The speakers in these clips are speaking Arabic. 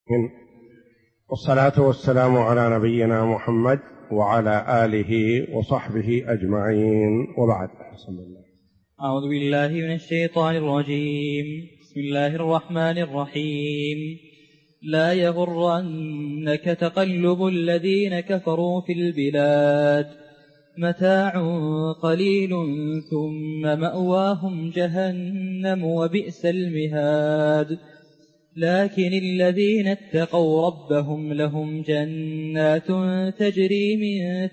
والصلاة والسلام على نبينا محمد وعلى آله وصحبه أجمعين، وبعد. أعوذ بالله من الشيطان الرجيم. بسم الله الرحمن الرحيم. لا يغرنك تقلب الذين كفروا في البلاد، متاع قليل ثم مأواهم جهنم وبئس المهاد. لكن الذين اتقوا ربهم لهم جنات تجري من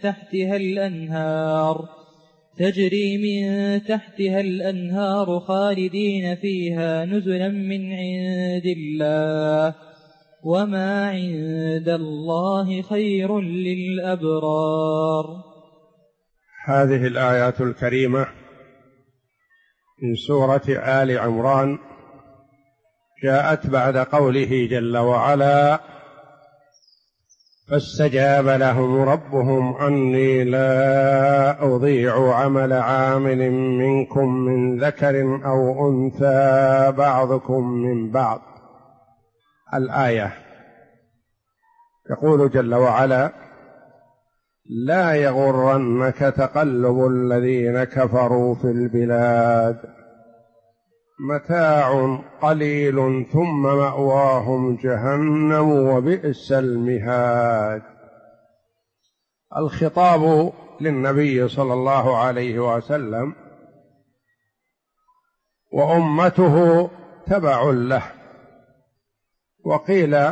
تحتها الأنهار خالدين فيها نزلا من عند الله، وما عند الله خير للأبرار. هذه الآيات الكريمة من سورة آل عمران جاءت بعد قوله جل وعلا: فاستجاب لهم ربهم أني لا أضيع عمل عامل منكم من ذكر أو أنثى بعضكم من بعض. الآية يقول جل وعلا: لا يغرنك تقلب الذين كفروا في البلاد، متاع قليل ثم مأواهم جهنم وبئس المهاد. الخطاب للنبي صلى الله عليه وسلم، وأمته تبع له. وقيل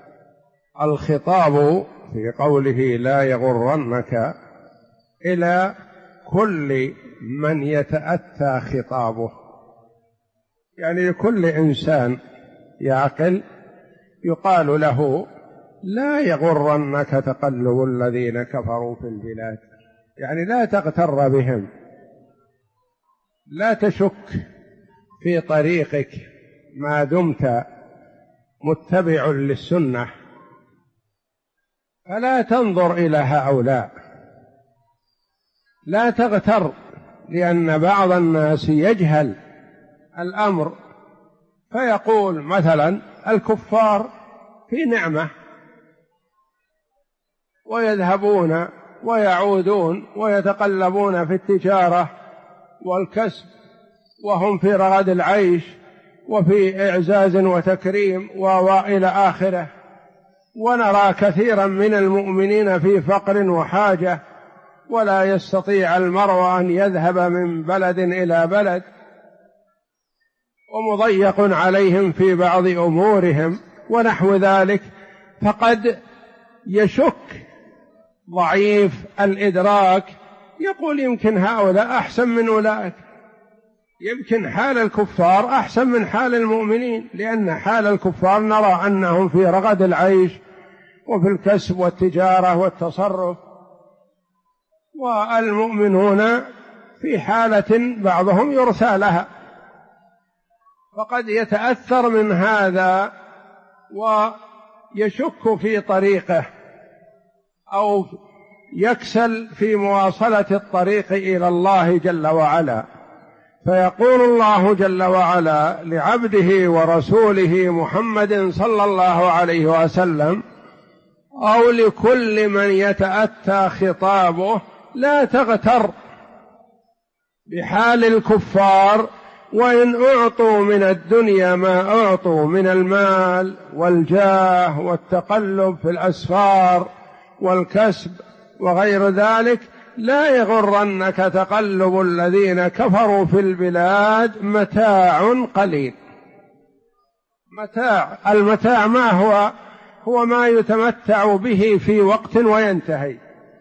الخطاب في قوله لا يغرنك إلى كل من يتأتى خطابه، يعني لكل إنسان يعقل يقال له: لا يغرنك تقلب الذين كفروا في البلاد، يعني لا تغتر بهم، لا تشك في طريقك ما دمت متبع للسنة، فلا تنظر إلى هؤلاء، لا تغتر، لأن بعض الناس يجهل الأمر فيقول مثلا الكفار في نعمة ويذهبون ويعودون ويتقلبون في التجارة والكسب، وهم في رغد العيش وفي إعزاز وتكريم وإلى آخره، ونرى كثيرا من المؤمنين في فقر وحاجة، ولا يستطيع المرء أن يذهب من بلد إلى بلد، ومضيق عليهم في بعض أمورهم ونحو ذلك. فقد يشك ضعيف الإدراك، يقول يمكن هؤلاء أحسن من أولئك، يمكن حال الكفار أحسن من حال المؤمنين، لأن حال الكفار نرى أنهم في رغد العيش وفي الكسب والتجارة والتصرف، والمؤمنون في حالة بعضهم يرثى لها، فقد يتأثر من هذا ويشك في طريقه أو يكسل في مواصلة الطريق إلى الله جل وعلا. فيقول الله جل وعلا لعبده ورسوله محمد صلى الله عليه وسلم أو لكل من يتأتى خطابه: لا تغتر بحال الكفار، وإن أعطوا من الدنيا ما أعطوا من المال والجاه والتقلب في الأسفار والكسب وغير ذلك، لا يغرنك تقلب الذين كفروا في البلاد، متاع قليل. المتاع ما هو ما يتمتع به في وقت وينتهي.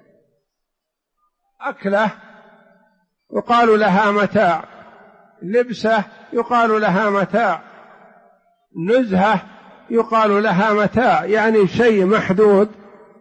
أكله يقال لها متاع، لبسه يقال لها متاع، نزهة يقال لها متاع، يعني شيء محدود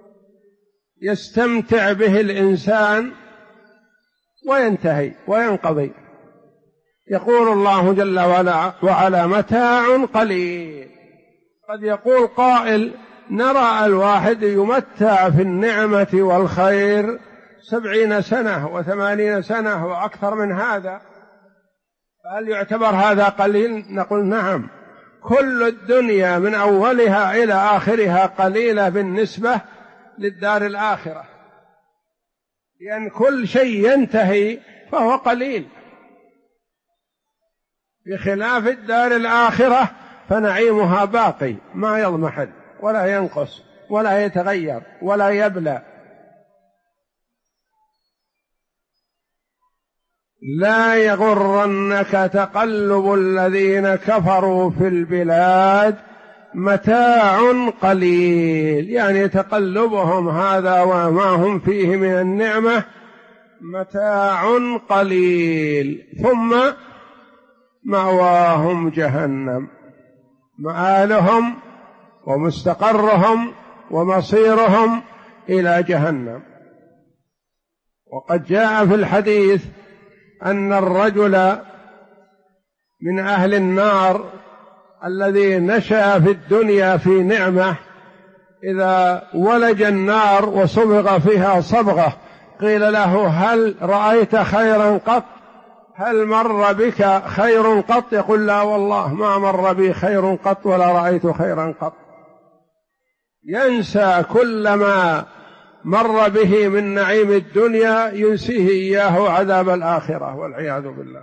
يستمتع به الإنسان وينتهي وينقضي. يقول الله جل وعلا: متاع قليل. قد يقول قائل: نرى الواحد يمتع في النعمة والخير 70 سنة و80 سنة وأكثر من هذا، فهل يعتبر هذا قليل؟ نقول نعم، كل الدنيا من أولها إلى آخرها قليلة بالنسبة للدار الآخرة، لأن كل شيء ينتهي فهو قليل، بخلاف الدار الآخرة فنعيمها باقي ما يضمحل ولا ينقص ولا يتغير ولا يبلى. لا يغرنك تقلب الذين كفروا في البلاد متاع قليل، يعني تقلبهم هذا وما هم فيه من النعمة متاع قليل، ثم مأواهم جهنم، مآلهم ومستقرهم ومصيرهم إلى جهنم. وقد جاء في الحديث أن الرجل من أهل النار الذي نشأ في الدنيا في نعمة إذا ولج النار وصبغ فيها صبغة قيل له هل رأيت خيرا قط؟ هل مر بك خير قط؟ يقول لا والله ما مر بي خير قط ولا رأيت خيرا قط. ينسى كل ما مر به من نعيم الدنيا، ينسيه إياه عذاب الآخرة والعياذ بالله.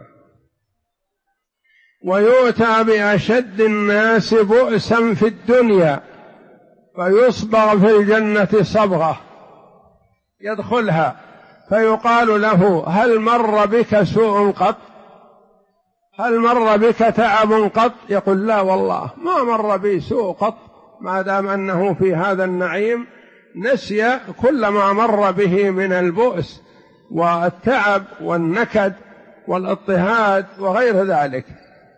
ويؤتى بأشد الناس بؤسا في الدنيا فيصبغ في الجنة صبغة يدخلها فيقال له هل مر بك سوء قط؟ هل مر بك تعب قط؟ يقول لا والله ما مر بي سوء قط، ما دام أنه في هذا النعيم نسي كل ما مر به من البؤس والتعب والنكد والاضطهاد وغير ذلك.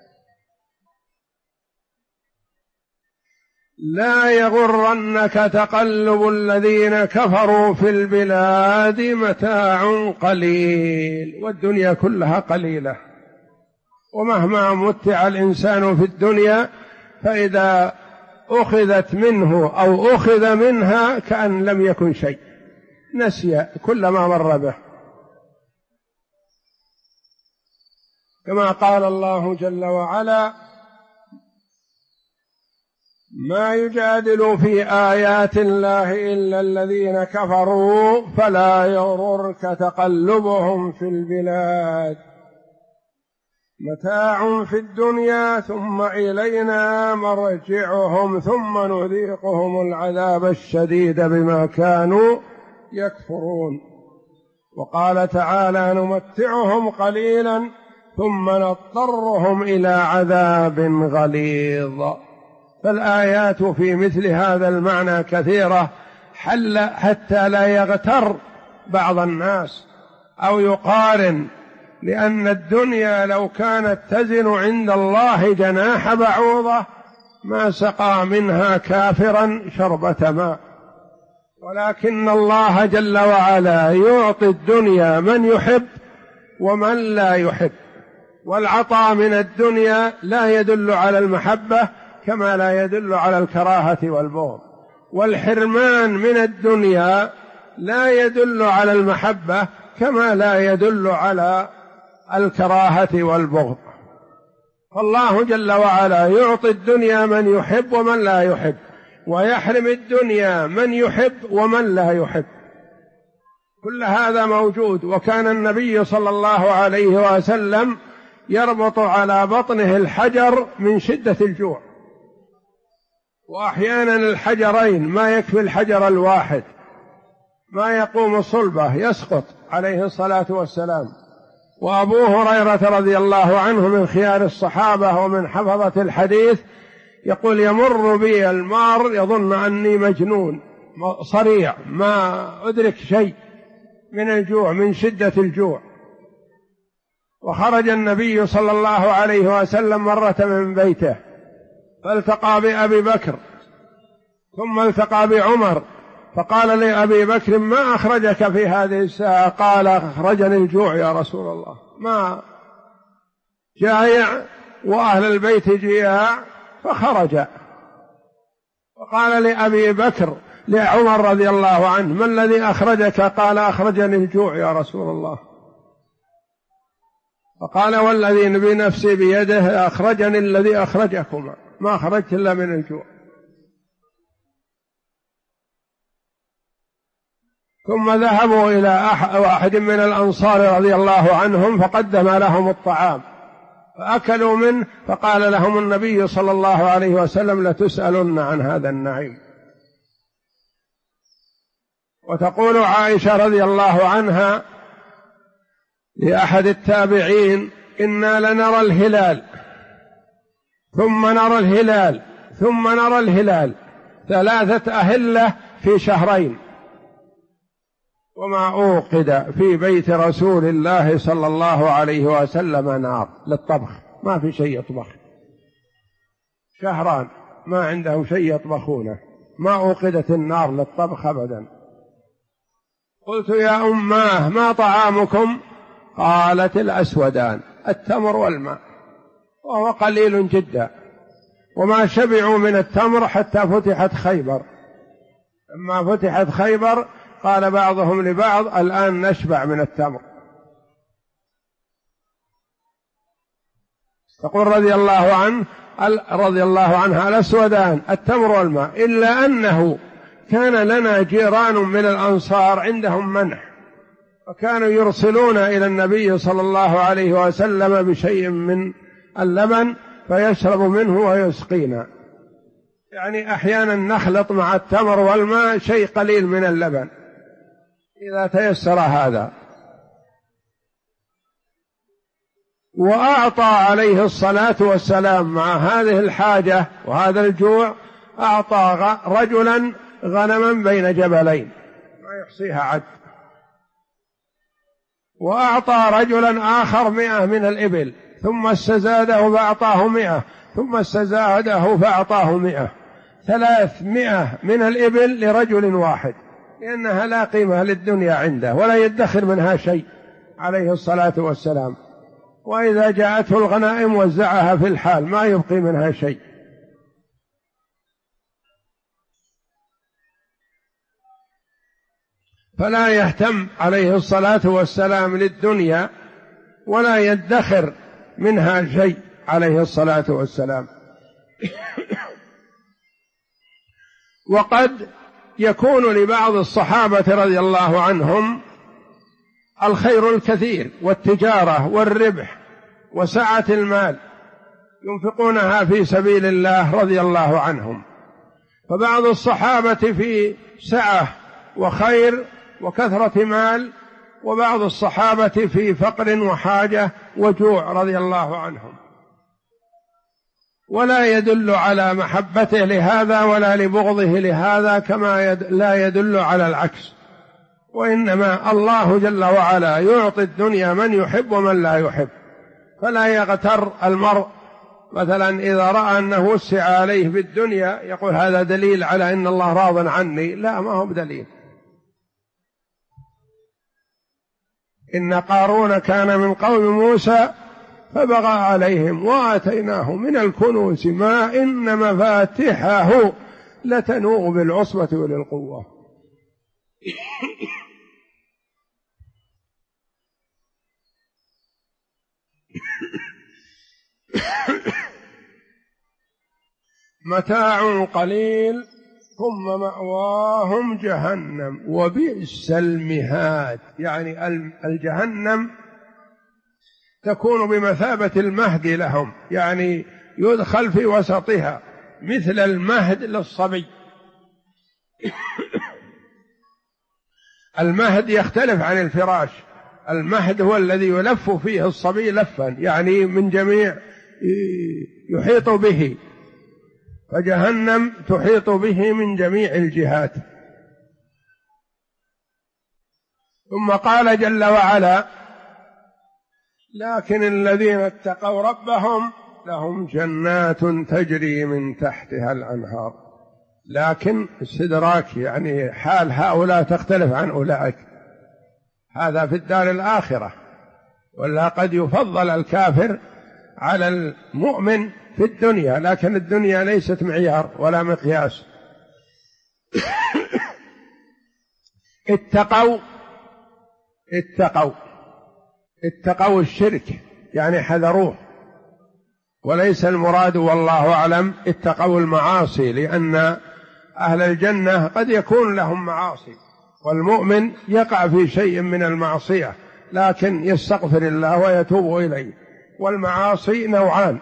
لا يغرنك تقلب الذين كفروا في البلاد متاع قليل، والدنيا كلها قليلة، ومهما متع الإنسان في الدنيا فإذا أخذت منه أو أخذ منها كأن لم يكن شيء، نسي كل ما مر به، كما قال الله جل وعلا ما يجادل في آيات الله إلا الذين كفروا فلا يغررك تقلبهم في البلاد متاع في الدنيا ثم إلينا مرجعهم ثم نذيقهم العذاب الشديد بما كانوا يكفرون. وقال تعالى نمتعهم قليلا ثم نضطرهم إلى عذاب غليظ. فالآيات في مثل هذا المعنى كثيرة حتى لا يغتر بعض الناس أو يقارن، لأن الدنيا لو كانت تزن عند الله جناح بعوضة ما سقى منها كافرا شربة ماء، ولكن الله جل وعلا يعطي الدنيا من يحب ومن لا يحب، والعطاء من الدنيا لا يدل على المحبة كما لا يدل على الكراهة والبغض، والحرمان من الدنيا لا يدل على المحبة كما لا يدل على الكراهة والبغض. فالله جل وعلا يعطي الدنيا من يحب ومن لا يحب، ويحرم الدنيا من يحب ومن لا يحب، كل هذا موجود. وكان النبي صلى الله عليه وسلم يربط على بطنه الحجر من شدة الجوع، وأحيانا الحجرين ما يكفي الحجر الواحد، ما يقوم صلبه يسقط عليه الصلاة والسلام. وأبو هريرة رضي الله عنه من خيار الصحابة ومن حفظة الحديث يقول يمر بي المار يظن أني مجنون صريع ما أدرك شيء من الجوع من شدة الجوع. وخرج النبي صلى الله عليه وسلم مرة من بيته فالتقى بأبي بكر ثم التقى بعمر، فقال لأبي بكر ما أخرجك في هذه الساعة؟ قال أخرجني الجوع يا رسول الله، ما جائع وأهل البيت جياع فخرج. وقال لأبي بكر لعمر رضي الله عنه ما الذي أخرجك؟ قال أخرجني الجوع يا رسول الله. فقال والذي بنفسي بيده أخرجني الذي أخرجكما، ما خرجت إلا من الجوع. ثم ذهبوا إلى واحد من الأنصار رضي الله عنهم فقدم لهم الطعام فأكلوا منه، فقال لهم النبي صلى الله عليه وسلم: لتسألن عن هذا النعيم. وتقول عائشة رضي الله عنها لأحد التابعين: إنا لنرى الهلال ثم نرى الهلال ثم نرى الهلال 3 أهلة في شهرين، وما أوقد في بيت رسول الله صلى الله عليه وسلم نار للطبخ، ما في شيء يطبخ، شهران ما عندهم شيء يطبخونه، ما أوقدت النار للطبخ أبدا. قلت: يا أماه ما طعامكم؟ قالت: الأسودان، التمر والماء، وهو قليل جدا، وما شبعوا من التمر حتى فتحت خيبر. لما فتحت خيبر قال بعضهم لبعض: الآن نشبع من التمر. تقول رضي الله عنها: الأسودان، التمر والماء، إلا أنه كان لنا جيران من الأنصار عندهم منح، وكانوا يرسلون إلى النبي صلى الله عليه وسلم بشيء من اللبن فيشرب منه ويسقينا، يعني أحيانا نخلط مع التمر والماء شيء قليل من اللبن إذا تيسر هذا. وأعطى عليه الصلاة والسلام مع هذه الحاجة وهذا الجوع، أعطى رجلا غنما بين جبلين ما يحصيها عد، وأعطى رجلا آخر 100 من الإبل، ثم استزاده فأعطاه 100، ثم استزاده فأعطاه 100، 300 من الإبل لرجل واحد، لأنها لا قيمة للدنيا عنده ولا يدخر منها شيء عليه الصلاة والسلام، وإذا جاءته الغنائم وزعها في الحال ما يبقي منها شيء. فلا يهتم عليه الصلاة والسلام للدنيا ولا يدخر منها شيء عليه الصلاة والسلام. وقد يكون لبعض الصحابة رضي الله عنهم الخير الكثير والتجارة والربح وسعة المال ينفقونها في سبيل الله رضي الله عنهم، فبعض الصحابة في سعة وخير وكثرة مال، وبعض الصحابة في فقر وحاجة وجوع رضي الله عنهم، ولا يدل على محبته لهذا ولا لبغضه لهذا، كما لا يدل على العكس، وإنما الله جل وعلا يعطي الدنيا من يحب ومن لا يحب، فلا يغتر المرء مثلا إذا رأى أنه وسع عليه في الدنيا يقول هذا دليل على أن الله راض عني، لا، ما هو بدليل. إن قارون كان من قوم موسى فبغى عليهم وآتيناه من الكنوز ما إن مفاتحه لتنوء بالعصبة أولي القوة. متاع قليل ثم مأواهم جهنم وبئس المهاد، يعني الجهنم تكون بمثابة المهد لهم، يعني يدخل في وسطها مثل المهد للصبي. المهد يختلف عن الفراش، المهد هو الذي يلف فيه الصبي لفا، يعني من جميع يحيط به، فجهنم تحيط به من جميع الجهات. ثم قال جل وعلا: لكن الذين اتقوا ربهم لهم جنات تجري من تحتها الأنهار. لكن استدراك، يعني حال هؤلاء تختلف عن أولئك، هذا في الدار الآخرة، ولا قد يفضل الكافر على المؤمن في الدنيا، لكن الدنيا ليست معيار ولا مقياس. اتقوا الشرك، يعني حذروه، وليس المراد والله أعلم اتقوا المعاصي، لأن أهل الجنة قد يكون لهم معاصي، والمؤمن يقع في شيء من المعصية لكن يستغفر الله ويتوب إليه. والمعاصي نوعان: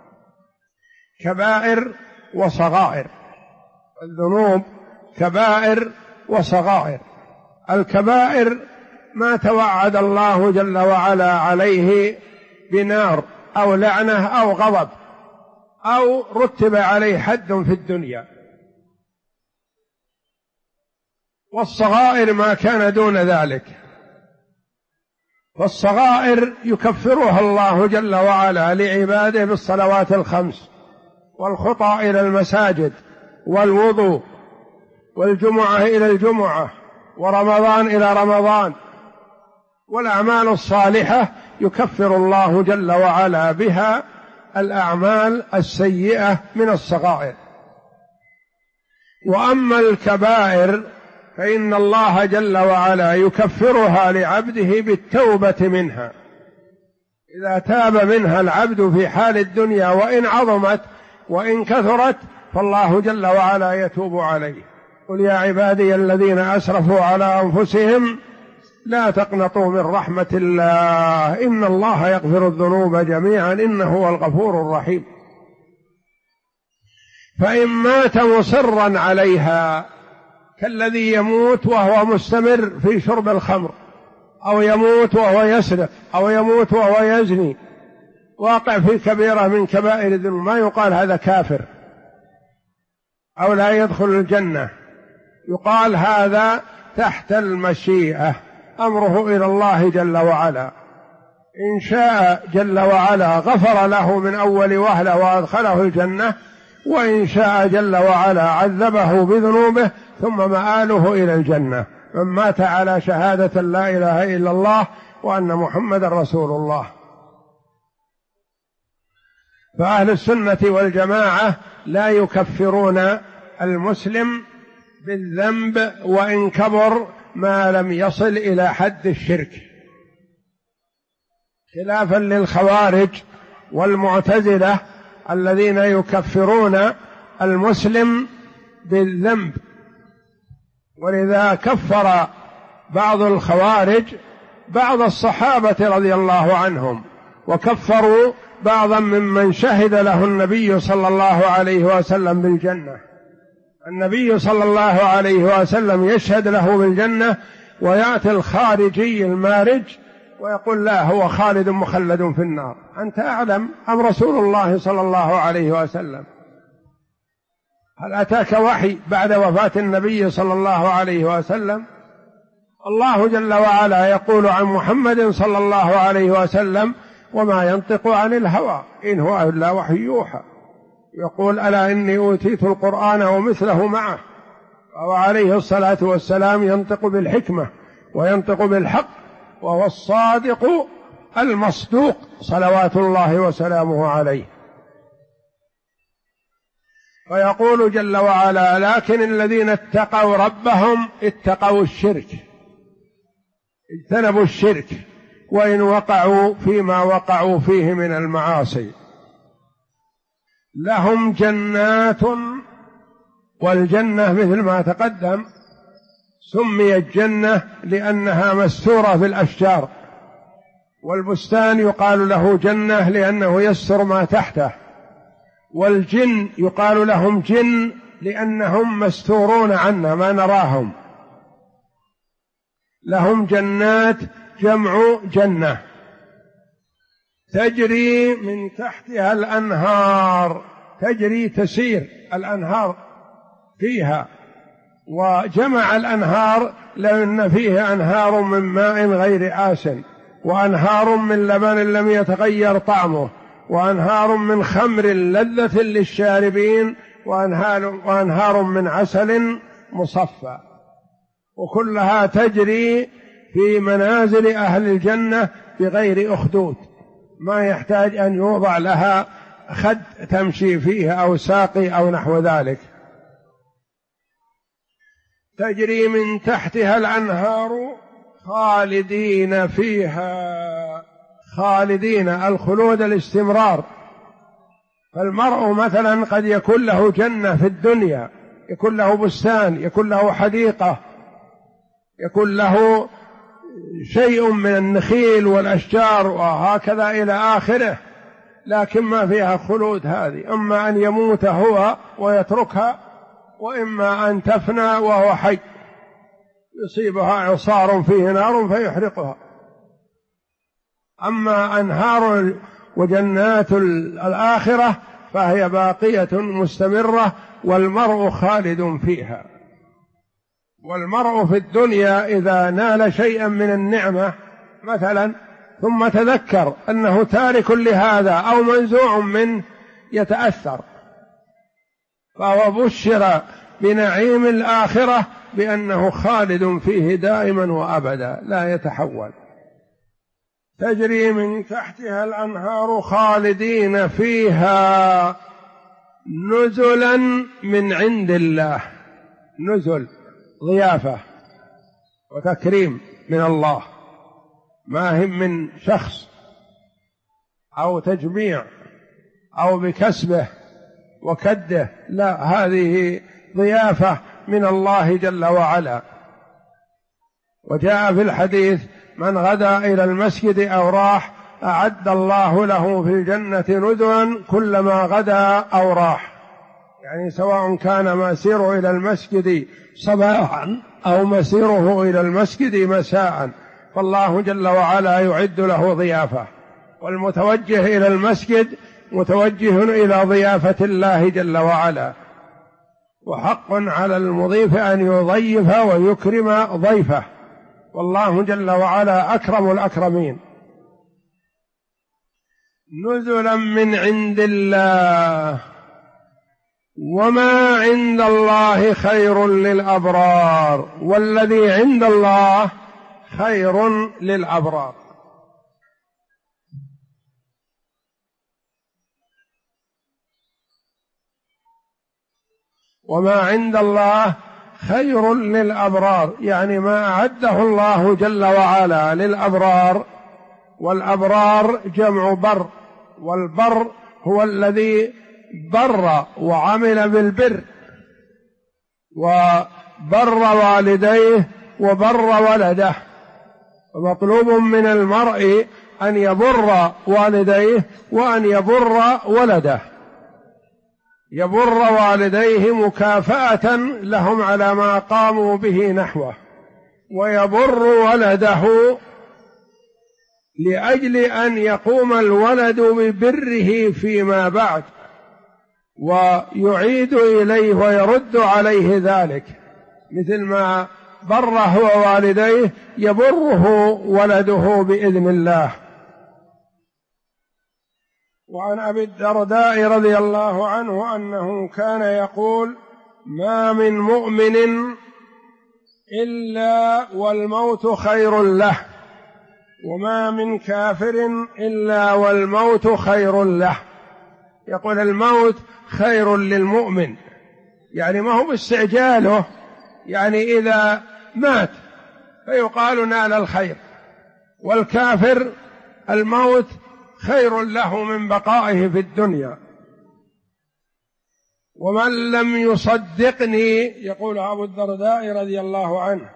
كبائر وصغائر. الذنوب كبائر وصغائر. الكبائر ما توعد الله جل وعلا عليه بنار أو لعنة أو غضب أو رتب عليه حد في الدنيا. والصغائر ما كان دون ذلك. فالصغائر يكفرها الله جل وعلا لعباده بالصلوات الخمس، والخطى إلى المساجد، والوضوء، والجمعة إلى الجمعة، ورمضان إلى رمضان. والأعمال الصالحة يكفر الله جل وعلا بها الأعمال السيئة من الصغائر. وأما الكبائر فإن الله جل وعلا يكفرها لعبده بالتوبة منها. إذا تاب منها العبد في حال الدنيا وإن عظمت وإن كثرت فالله جل وعلا يتوب عليه. قل يا عبادي الذين أسرفوا على أنفسهم لا تقنطوا من رحمة الله إن الله يغفر الذنوب جميعا إنه هو الغفور الرحيم. فإن مات مصرا عليها كالذي يموت وهو مستمر في شرب الخمر، أو يموت وهو يسرق، أو يموت وهو يزني، واقع في كبيرة من كبائر الذنوب، ما يقال هذا كافر أو لا يدخل الجنة، يقال هذا تحت المشيئة، أمره إلى الله جل وعلا. إن شاء جل وعلا غفر له من أول وهلة وأدخله الجنة، وإن شاء جل وعلا عذبه بذنوبه ثم مآله إلى الجنة. من مات على شهادة لا إله إلا الله وأن محمد رسول الله. فأهل السنة والجماعة لا يكفرون المسلم بالذنب وإن كبر ما لم يصل إلى حد الشرك، خلافا للخوارج والمعتزلة الذين يكفرون المسلم بالذنب. ولذا كفر بعض الخوارج بعض الصحابة رضي الله عنهم، وكفروا بعضا ممن شهد له النبي صلى الله عليه وسلم بالجنة. النبي صلى الله عليه وسلم يشهد له بالجنة، ويأتي الخارجي المارج ويقول لا هو خالد مخلد في النار. أنت أعلم أم رسول الله صلى الله عليه وسلم؟ هل أتاك وحي بعد وفاة النبي صلى الله عليه وسلم؟ الله جل وعلا يقول عن محمد صلى الله عليه وسلم وما ينطق عن الهوى إن هو إلا وحي يوحى. يقول ألا إني أوتيت القرآن ومثله معه. وعليه الصلاة والسلام ينطق بالحكمة وينطق بالحق، وهو الصادق المصدوق صلوات الله وسلامه عليه. ويقول جل وعلا لكن الذين اتقوا ربهم اتقوا الشرك، اجتنبوا الشرك وإن وقعوا فيما وقعوا فيه من المعاصي. لهم جنات، والجنة مثل ما تقدم سميت جنة لأنها مستورة في الأشجار، والبستان يقال له جنة لأنه يستر ما تحته، والجن يقال لهم جن لأنهم مستورون عنا ما نراهم. لهم جنات جمع جنة تجري من تحتها الأنهار، تجري تسير الأنهار فيها. وجمع الأنهار لأن فيه أنهار من ماء غير آسن، وأنهار من لبن لم يتغير طعمه، وأنهار من خمر لذة للشاربين، وأنهار من عسل مصفى، وكلها تجري في منازل أهل الجنة بغير أخدود، ما يحتاج أن يوضع لها خد تمشي فيه أو ساقي أو نحو ذلك. تجري من تحتها الأنهار خالدين فيها. خالدين الخلود الاستمرار، فالمرء مثلا قد يكون له جنة في الدنيا، يكون له بستان، يكون له حديقة، يكون له شيء من النخيل والأشجار وهكذا إلى آخره، لكن ما فيها خلود هذه، أما أن يموت هو ويتركها، وإما أن تفنى وهو حي يصيبها إعصار فيه نار فيحرقها. أما أنهار وجنات الآخرة فهي باقية مستمرة، والمرء خالد فيها. والمرء في الدنيا إذا نال شيئا من النعمة مثلا ثم تذكر أنه تارك لهذا أو منزوع منه يتأثر، فهو بشر بنعيم الآخرة بأنه خالد فيه دائما وأبدا لا يتحول. تجري من تحتها الأنهار خالدين فيها نزلا من عند الله. نزل ضيافة وتكريم من الله، ما هم من شخص أو تجميع أو بكسبه وكده، لا، هذه ضيافة من الله جل وعلا. وجاء في الحديث: من غدا إلى المسجد أو راح أعد الله له في الجنة نزلا كلما غدا أو راح، يعني سواء كان مسيره إلى المسجد صباحا أو مسيره إلى المسجد مساء، فالله جل وعلا يعد له ضيافة، والمتوجه إلى المسجد متوجه إلى ضيافة الله جل وعلا، وحق على المضيف أن يضيف ويكرم ضيفه، والله جل وعلا أكرم الأكرمين. نزلا من عند الله وما عند الله خير للأبرار، والذي عند الله خير للأبرار. وما عند الله خير للأبرار، يعني ما أعده الله جل وعلا للأبرار. والأبرار جمع بر، والبر هو الذي بر وعمل بالبر وبر والديه وبر ولده. ومطلوب من المرء أن يبر والديه وأن يبر ولده، يبر والديه مكافأة لهم على ما قاموا به نحوه، ويبر ولده لأجل أن يقوم الولد ببره فيما بعد ويعيد إليه ويرد عليه ذلك، مثل ما بر هو والديه يبره ولده بإذن الله. وعن أبي الدرداء رضي الله عنه أنه كان يقول: ما من مؤمن إلا والموت خير له، وما من كافر إلا والموت خير له. يقول الموت خير للمؤمن، يعني ما هو باستعجاله، يعني إذا مات فيقال نال الخير. والكافر الموت خير له من بقائه في الدنيا. ومن لم يصدقني، يقول أبو الدرداء رضي الله عنه،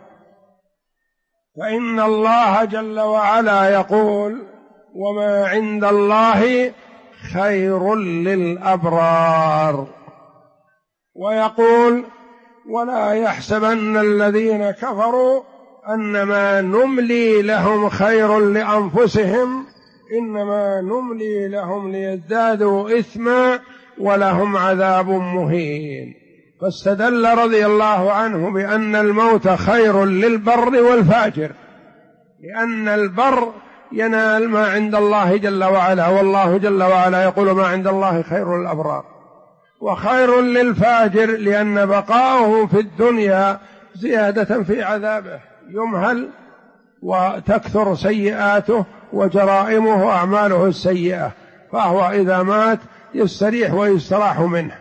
فإن الله جل وعلا يقول: وما عند الله خير للأبرار. ويقول: ولا يحسبن الذين كفروا أنما نملي لهم خير لأنفسهم إنما نملي لهم ليزدادوا إثما ولهم عذاب مهين. فاستدل رضي الله عنه بأن الموت خير للبر والفاجر، لأن البر ينال ما عند الله جل وعلا، والله جل وعلا يقول: ما عند الله خير للأبرار. وخير للفاجر لأن بقاؤه في الدنيا زيادة في عذابه، يمهل وتكثر سيئاته وجرائمه وأعماله السيئة، فهو إذا مات يستريح ويستراح منه.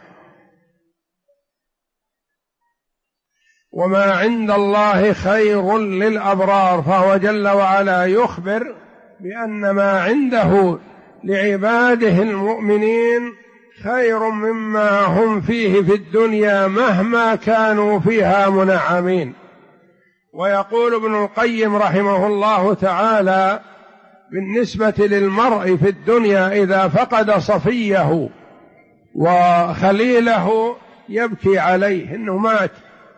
وما عند الله خير للأبرار، فهو جل وعلا يخبر بأن ما عنده لعباده المؤمنين خير مما هم فيه في الدنيا مهما كانوا فيها منعمين. ويقول ابن القيم رحمه الله تعالى بالنسبة للمرء في الدنيا إذا فقد صفيه وخليله يبكي عليه إنه مات،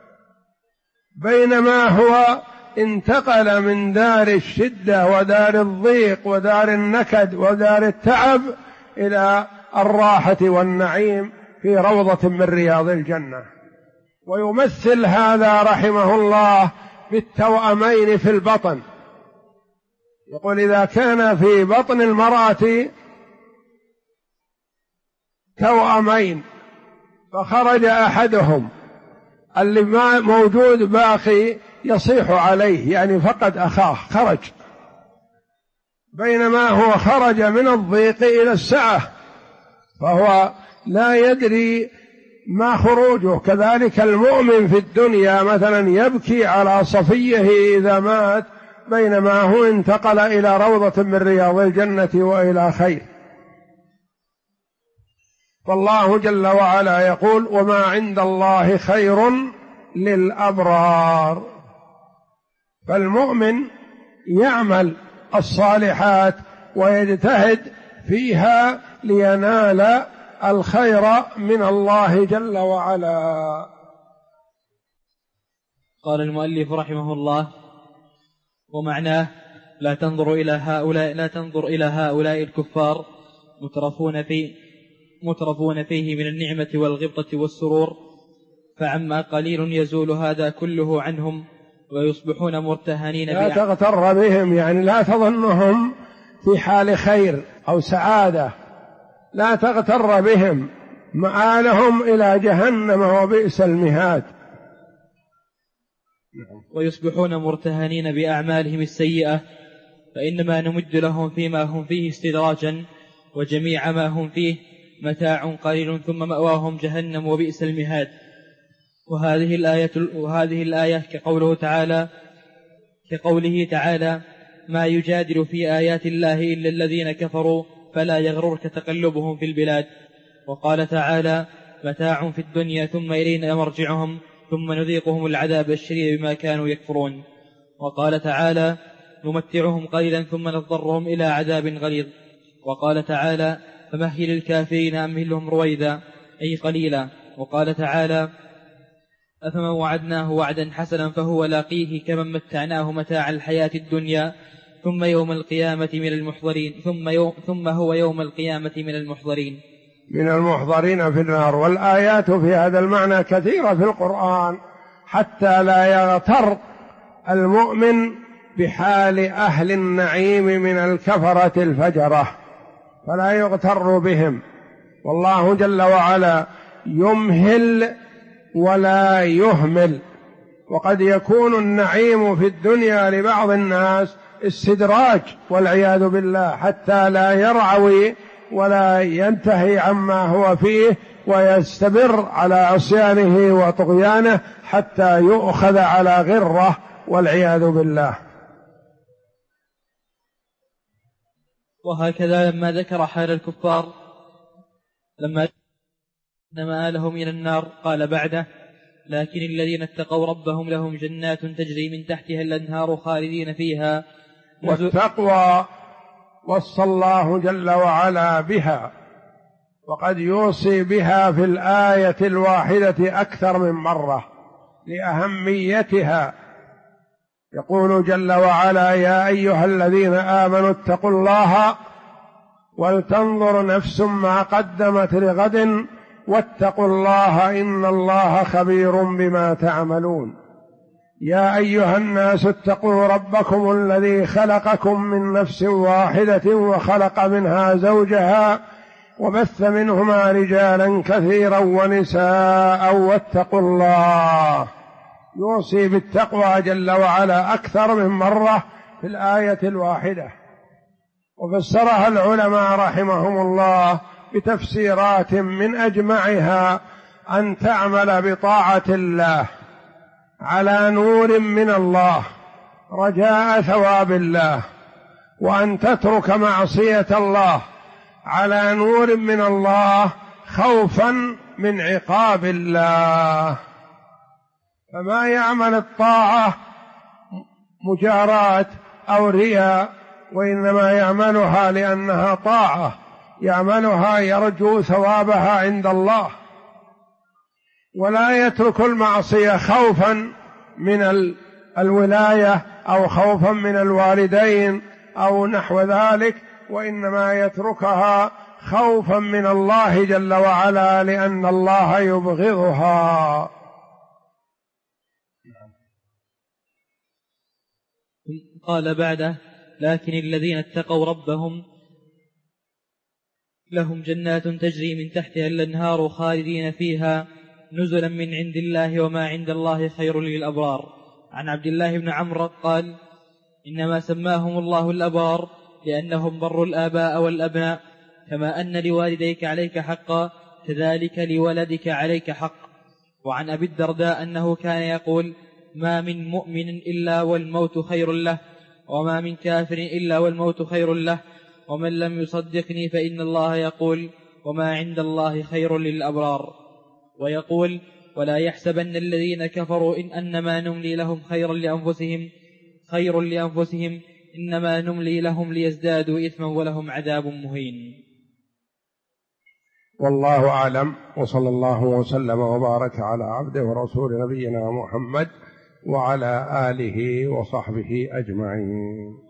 بينما هو انتقل من دار الشدة ودار الضيق ودار النكد ودار التعب إلى الراحة والنعيم في روضة من رياض الجنة. ويمثل هذا رحمه الله بالتوأمين في البطن، يقول إذا كان في بطن المرأة توأمين فخرج أحدهم اللي ما موجود باقي يصيح عليه، يعني فقد أخاه خرج، بينما هو خرج من الضيق إلى السعة فهو لا يدري ما خروجه. كذلك المؤمن في الدنيا مثلا يبكي على صفيه إذا مات، بينما هو انتقل إلى روضة من رياض الجنة وإلى خير. فالله جل وعلا يقول وما عند الله خير للأبرار. فالمؤمن يعمل الصالحات ويجتهد فيها لينال الخير من الله جل وعلا. قال المؤلف رحمه الله ومعناه لا تنظر إلى هؤلاء الكفار مترفون فيه من النعمة والغبطة والسرور، فعما قليل يزول هذا كله عنهم ويصبحون مرتهنين. لا تغتر بهم، يعني لا تظنهم في حال خير أو سعادة، لا تغتر بهم، مآلهم إلى جهنم وبئس المهاد. ويصبحون مرتهنين بأعمالهم السيئة، فإنما نمد لهم فيما هم فيه استدراجا، وجميع ما هم فيه متاع قليل ثم مأواهم جهنم وبئس المهاد. وهذه الآية كقوله تعالى ما يجادل في آيات الله إلا الذين كفروا فلا يغررك تقلبهم في البلاد. وقال تعالى متاع في الدنيا ثم إلينا مرجعهم ثم نذيقهم العذاب الشديد بما كانوا يكفرون. وقال تعالى نمتعهم قليلا ثم نضطرهم إلى عذاب غليظ. وقال تعالى فمهل الكافرين أمهلهم رويدا أي قليلا. وقال تعالى أفمن وعدناه وعدا حسنا فهو لاقيه كمن متعناه متاع الحياة الدنيا ثم يوم القيامة من المحضرين ثم هو يوم القيامة من المحضرين في النار. والآيات في هذا المعنى كثيرة في القرآن حتى لا يغتر المؤمن بحال أهل النعيم من الكفرة الفجرة، فلا يغتر بهم. والله جل وعلا يمهل ولا يهمل، وقد يكون النعيم في الدنيا لبعض الناس استدراج والعياذ بالله، حتى لا يرعوي ولا ينتهي عما هو فيه ويستمر على عصيانه وطغيانه حتى يؤخذ على غره والعياذ بالله. وهكذا لما ذكر حال الكفار لما مآلهم إلى النار قال بعده لكن الذين اتقوا ربهم لهم جنات تجري من تحتها الأنهار خالدين فيها. والتقوى وصى الله جل وعلا بها، وقد يوصي بها في الآية الواحدة أكثر من مرة لأهميتها. يقول جل وعلا يا أيها الذين آمنوا اتقوا الله ولتنظر نفس ما قدمت لغد واتقوا الله إن الله خبير بما تعملون. يا أيها الناس اتقوا ربكم الذي خلقكم من نفس واحدة وخلق منها زوجها وبث منهما رجالا كثيرا ونساء واتقوا الله. يوصي بالتقوى جل وعلا أكثر من مرة في الآية الواحدة، وفسرها العلماء رحمهم الله بتفسيرات من أجمعها أن تعمل بطاعة الله على نور من الله رجاء ثواب الله، وأن تترك معصية الله على نور من الله خوفا من عقاب الله، فما يعمل الطاعة مجاراة أو رياء، وإنما يعملها لأنها طاعة، يعملها يرجو ثوابها عند الله، ولا يترك المعصية خوفا من الولاية أو خوفا من الوالدين أو نحو ذلك، وإنما يتركها خوفا من الله جل وعلا لأن الله يبغضها. قال بعده: لكن الذين اتقوا ربهم لهم جنات تجري من تحتها الأنهار خالدين فيها نزلا من عند الله وما عند الله خير للأبرار. عن عبد الله بن عمرو قال: إنما سماهم الله الأبرار لأنهم بروا الآباء والأبناء، كما أن لوالديك عليك حقا كذلك لولدك عليك حق. وعن أبي الدرداء أنه كان يقول: ما من مؤمن إلا والموت خير له، وما من كافر إلا والموت خير له، ومن لم يصدقني فإن الله يقول: وما عند الله خير للأبرار. ويقول: ولا يحسبن الذين كفروا أنما نملي لهم خير لأنفسهم إنما نملي لهم ليزدادوا إثما ولهم عذاب مهين. والله أعلم، وصلى الله وسلم وبارك على عبده ورسول نبينا محمد وعلى آله وصحبه أجمعين.